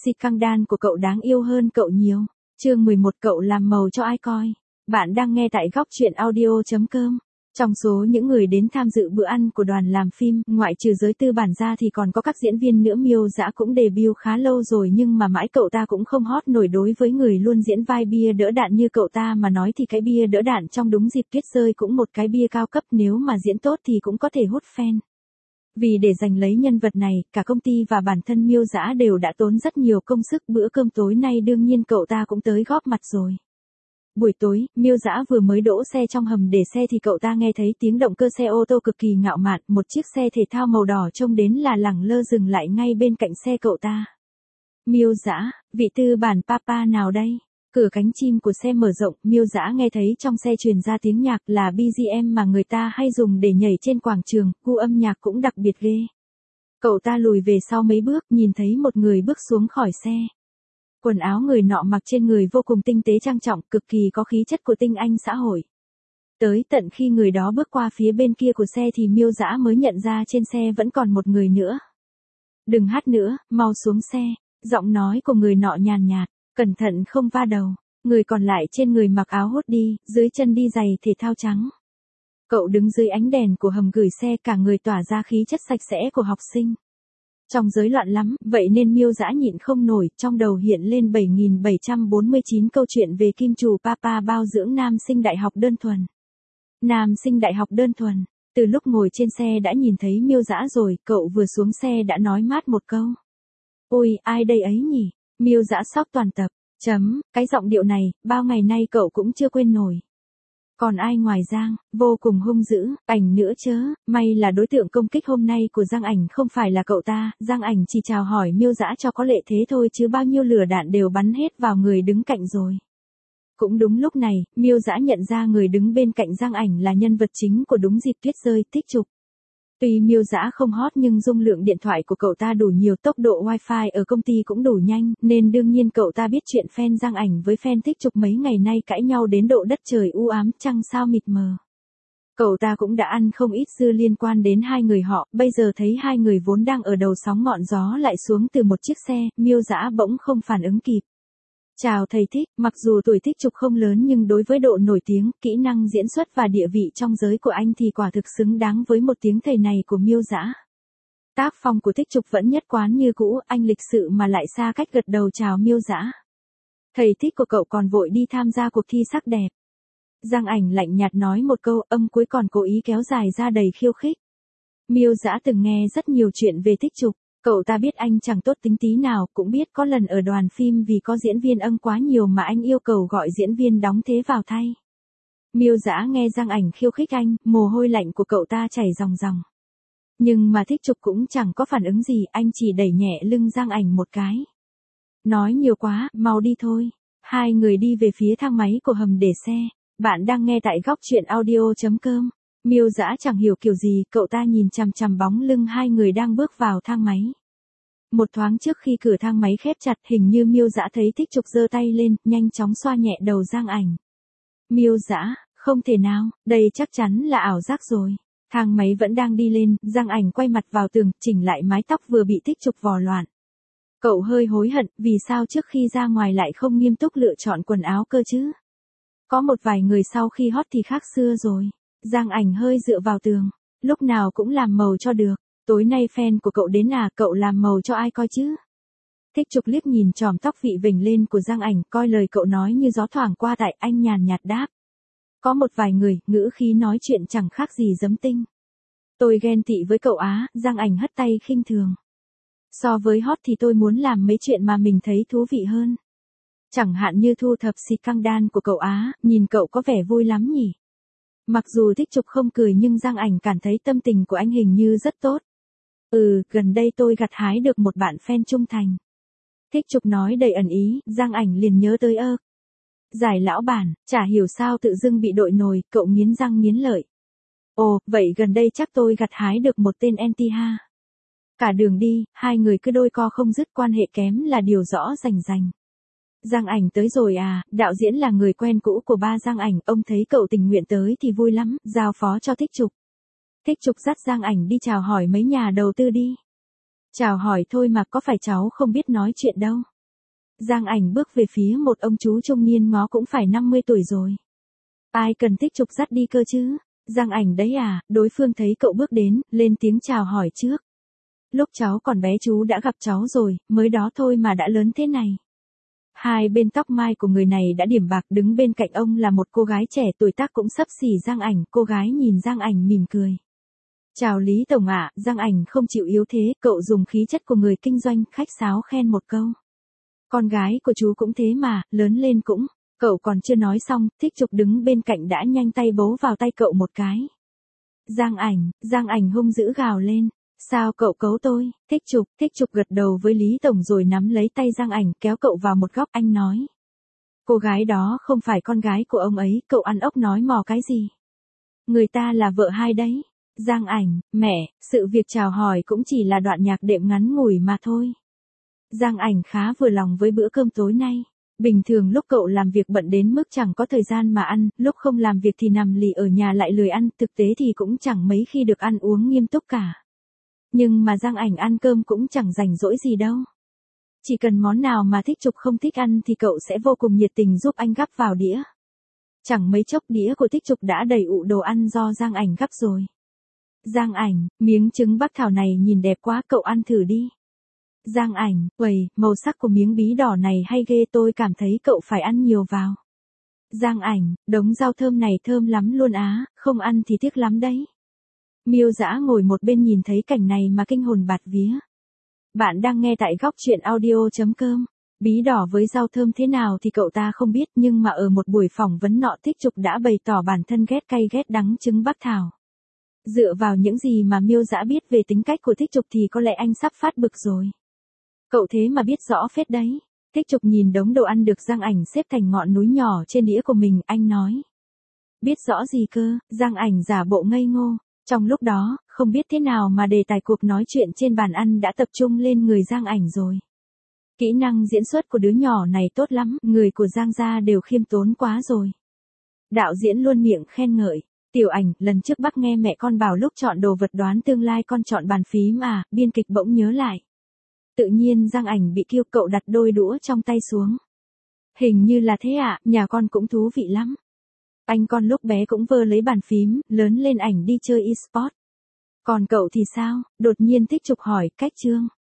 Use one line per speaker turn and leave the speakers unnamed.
Si căng đan của cậu đáng yêu hơn cậu nhiều. Chương 11 cậu làm màu cho ai coi. Bạn đang nghe tại góc truyện audio.com. Trong số những người đến tham dự bữa ăn của đoàn làm phim, ngoại trừ giới tư bản ra thì còn có các diễn viên nữa. Miêu Dã cũng debut khá lâu rồi nhưng mà mãi cậu ta cũng không hot nổi. Đối với người luôn diễn vai bia đỡ đạn như cậu ta mà nói thì cái bia đỡ đạn trong Đúng Dịp Tuyết Rơi cũng một cái bia cao cấp, nếu mà diễn tốt thì cũng có thể hút fan. Vì để giành lấy nhân vật này, cả công ty và bản thân Miêu Dã đều đã tốn rất nhiều công sức. Bữa cơm tối nay đương nhiên cậu ta cũng tới góp mặt rồi. Buổi tối, Miêu Dã vừa mới đỗ xe trong hầm để xe thì cậu ta nghe thấy tiếng động cơ xe ô tô cực kỳ ngạo mạn, một chiếc xe thể thao màu đỏ trông đến là lẳng lơ dừng lại ngay bên cạnh xe cậu ta. Miêu Dã, vị tư bản papa nào đây? Cửa cánh chim của xe mở rộng, Miêu Dã nghe thấy trong xe truyền ra tiếng nhạc là BGM mà người ta hay dùng để nhảy trên quảng trường, gu âm nhạc cũng đặc biệt ghê. Cậu ta lùi về sau mấy bước, nhìn thấy một người bước xuống khỏi xe. Quần áo người nọ mặc trên người vô cùng tinh tế trang trọng, cực kỳ có khí chất của tinh anh xã hội. Tới tận khi người đó bước qua phía bên kia của xe thì Miêu Dã mới nhận ra trên xe vẫn còn một người nữa. Đừng hát nữa, mau xuống xe. Giọng nói của người nọ nhàn nhạt, cẩn thận không va đầu. Người còn lại trên người mặc áo hoodie, dưới chân đi giày thể thao trắng. Cậu đứng dưới ánh đèn của hầm gửi xe, cả người tỏa ra khí chất sạch sẽ của học sinh. Trong giới loạn lắm, vậy nên Miêu Dã nhịn không nổi, trong đầu hiện lên 7749 câu chuyện về kim chủ papa bao dưỡng nam sinh đại học đơn thuần. Nam sinh đại học đơn thuần, từ lúc ngồi trên xe đã nhìn thấy Miêu Dã rồi, cậu vừa xuống xe đã nói mát một câu. Ôi, ai đây ấy nhỉ? Miêu Dã sốc toàn tập, cái giọng điệu này, bao ngày nay cậu cũng chưa quên nổi. Còn ai ngoài Giang, vô cùng hung dữ, Ảnh nữa chớ, may là đối tượng công kích hôm nay của Giang Ảnh không phải là cậu ta, Giang Ảnh chỉ chào hỏi Miêu Dã cho có lệ thế thôi chứ bao nhiêu lửa đạn đều bắn hết vào người đứng cạnh rồi. Cũng đúng lúc này, Miêu Dã nhận ra người đứng bên cạnh Giang Ảnh là nhân vật chính của Đúng Dịp Tuyết Rơi, Thích Trục. Tuy Miêu Dã không hot nhưng dung lượng điện thoại của cậu ta đủ nhiều, tốc độ wifi ở công ty cũng đủ nhanh, nên đương nhiên cậu ta biết chuyện fan Giang Ảnh với fan Thích Trục mấy ngày nay cãi nhau đến độ đất trời u ám, trăng sao mịt mờ. Cậu ta cũng đã ăn không ít dưa liên quan đến hai người họ, bây giờ thấy hai người vốn đang ở đầu sóng ngọn gió lại xuống từ một chiếc xe, Miêu Dã bỗng không phản ứng kịp. Chào thầy Thích, mặc dù tuổi Thích Trục không lớn nhưng đối với độ nổi tiếng, kỹ năng diễn xuất và địa vị trong giới của anh thì quả thực xứng đáng với một tiếng thầy này của Miêu Dã. Tác phong của Thích Trục vẫn nhất quán như cũ, anh lịch sự mà lại xa cách gật đầu chào Miêu Dã. Thầy Thích của cậu còn vội đi tham gia cuộc thi sắc đẹp. Giang Ảnh lạnh nhạt nói một câu, âm cuối còn cố ý kéo dài ra đầy khiêu khích. Miêu Dã từng nghe rất nhiều chuyện về Thích Trục. Cậu ta biết anh chẳng tốt tính tí nào, cũng biết có lần ở đoàn phim vì có diễn viên âng quá nhiều mà anh yêu cầu gọi diễn viên đóng thế vào thay. Miêu Dã nghe Giang Ảnh khiêu khích anh, mồ hôi lạnh của cậu ta chảy ròng ròng. Nhưng mà Thích Trục cũng chẳng có phản ứng gì, anh chỉ đẩy nhẹ lưng Giang Ảnh một cái. Nói nhiều quá, mau đi thôi. Hai người đi về phía thang máy của hầm để xe. Bạn đang nghe tại góc truyện audio.com. Miêu Dã chẳng hiểu kiểu gì, cậu ta nhìn chằm chằm bóng lưng hai người đang bước vào thang máy. Một thoáng trước khi cửa thang máy khép chặt, hình như Miêu Dã thấy Thích Trục giơ tay lên, nhanh chóng xoa nhẹ đầu Giang Ảnh. Miêu Dã, không thể nào, đây chắc chắn là ảo giác rồi. Thang máy vẫn đang đi lên, Giang Ảnh quay mặt vào tường, chỉnh lại mái tóc vừa bị Thích Trục vò loạn. Cậu hơi hối hận, vì sao trước khi ra ngoài lại không nghiêm túc lựa chọn quần áo cơ chứ? Có một vài người sau khi hot thì khác xưa rồi. Giang Ảnh hơi dựa vào tường, lúc nào cũng làm màu cho được. Tối nay fan của cậu đến à, cậu làm màu cho ai coi chứ? Thích Trục liếc nhìn chòm tóc vị vểnh lên của Giang Ảnh, coi lời cậu nói như gió thoảng qua tại anh nhàn nhạt đáp. Có một vài người, ngữ khí nói chuyện chẳng khác gì giấm tinh. Tôi ghen tị với cậu á, Giang Ảnh hất tay khinh thường. So với hot thì tôi muốn làm mấy chuyện mà mình thấy thú vị hơn. Chẳng hạn như thu thập Si căng đan của cậu á, nhìn cậu có vẻ vui lắm nhỉ? Mặc dù Thích Trục không cười nhưng Giang Ảnh cảm thấy tâm tình của anh hình như rất tốt. Gần đây tôi gặt hái được một bạn fan trung thành. Thích Trục nói đầy ẩn ý, Giang Ảnh liền nhớ tới Giải lão bản, chả hiểu sao tự dưng bị đội nồi, cậu nghiến răng nghiến lợi. Ồ, vậy gần đây chắc tôi gặt hái được một tên anti ha. Cả đường đi, hai người cứ đôi co không dứt, quan hệ kém là điều rõ rành rành. Giang Ảnh tới rồi à, đạo diễn là người quen cũ của ba Giang Ảnh, ông thấy cậu tình nguyện tới thì vui lắm, giao phó cho Thích Trục. Thích Trục dắt Giang Ảnh đi chào hỏi mấy nhà đầu tư đi. Chào hỏi thôi mà có phải cháu không biết nói chuyện đâu. Giang Ảnh bước về phía một ông chú trung niên ngó cũng phải 50 tuổi rồi. Ai cần Thích Trục dắt đi cơ chứ? Giang Ảnh đấy à? Đối phương thấy cậu bước đến, lên tiếng chào hỏi trước. Lúc cháu còn bé chú đã gặp cháu rồi, mới đó thôi mà đã lớn thế này. Hai bên tóc mai của người này đã điểm bạc, đứng bên cạnh ông là một cô gái trẻ tuổi tác cũng xấp xỉ Giang Ảnh. Cô gái nhìn Giang Ảnh mỉm cười. Chào Lý Tổng ạ, Giang Ảnh không chịu yếu thế, cậu dùng khí chất của người kinh doanh, khách sáo khen một câu. Con gái của chú cũng thế mà, lớn lên cũng. Cậu còn chưa nói xong, Thích Trục đứng bên cạnh đã nhanh tay bấu vào tay cậu một cái. Giang Ảnh hung dữ gào lên. Sao cậu cấu tôi? Thích Trục gật đầu với Lý Tổng rồi nắm lấy tay Giang Ảnh kéo cậu vào một góc, anh nói. Cô gái đó không phải con gái của ông ấy, cậu ăn ốc nói mò cái gì? Người ta là vợ hai đấy. Giang Ảnh, mẹ, sự việc chào hỏi cũng chỉ là đoạn nhạc đệm ngắn ngủi mà thôi. Giang Ảnh khá vừa lòng với bữa cơm tối nay. Bình thường lúc cậu làm việc bận đến mức chẳng có thời gian mà ăn, lúc không làm việc thì nằm lì ở nhà lại lười ăn, thực tế thì cũng chẳng mấy khi được ăn uống nghiêm túc cả. Nhưng mà Giang Ảnh ăn cơm cũng chẳng rảnh rỗi gì đâu. Chỉ cần món nào mà Thích Trục không thích ăn thì cậu sẽ vô cùng nhiệt tình giúp anh gắp vào đĩa. Chẳng mấy chốc đĩa của Thích Trục đã đầy ụ đồ ăn do Giang Ảnh gắp rồi. Giang Ảnh, miếng trứng bắc thảo này nhìn đẹp quá, cậu ăn thử đi. Giang Ảnh, uầy, màu sắc của miếng bí đỏ này hay ghê, tôi cảm thấy cậu phải ăn nhiều vào. Giang Ảnh, đống rau thơm này thơm lắm luôn á, không ăn thì tiếc lắm đấy. Miêu Dã ngồi một bên nhìn thấy cảnh này mà kinh hồn bạt vía. Bạn đang nghe tại góc truyện audio.com. Bí đỏ với rau thơm thế nào thì cậu ta không biết, nhưng mà ở một buổi phỏng vấn nọ Thích Trục đã bày tỏ bản thân ghét cay ghét đắng trứng bắc thảo. Dựa vào những gì mà Miêu Dã biết về tính cách của Thích Trục thì có lẽ anh sắp phát bực rồi. Cậu thế mà biết rõ phết đấy. Thích Trục nhìn đống đồ ăn được Giang Ảnh xếp thành ngọn núi nhỏ trên đĩa của mình, anh nói. Biết rõ gì cơ? Giang Ảnh giả bộ ngây ngô. Trong lúc đó, không biết thế nào mà đề tài cuộc nói chuyện trên bàn ăn đã tập trung lên người Giang Ảnh rồi. Kỹ năng diễn xuất của đứa nhỏ này tốt lắm, người của Giang gia đều khiêm tốn quá rồi. Đạo diễn luôn miệng khen ngợi. Tiểu Ảnh, lần trước bác nghe mẹ con bảo lúc chọn đồ vật đoán tương lai con chọn bàn phím à, biên kịch bỗng nhớ lại. Tự nhiên Giang Ảnh bị kêu, cậu đặt đôi đũa trong tay xuống. Hình như là thế ạ, nhà con cũng thú vị lắm. Anh con lúc bé cũng vơ lấy bàn phím, lớn lên Ảnh đi chơi e-sport. Còn cậu thì sao? Đột nhiên Thích Trục hỏi, cách Trương.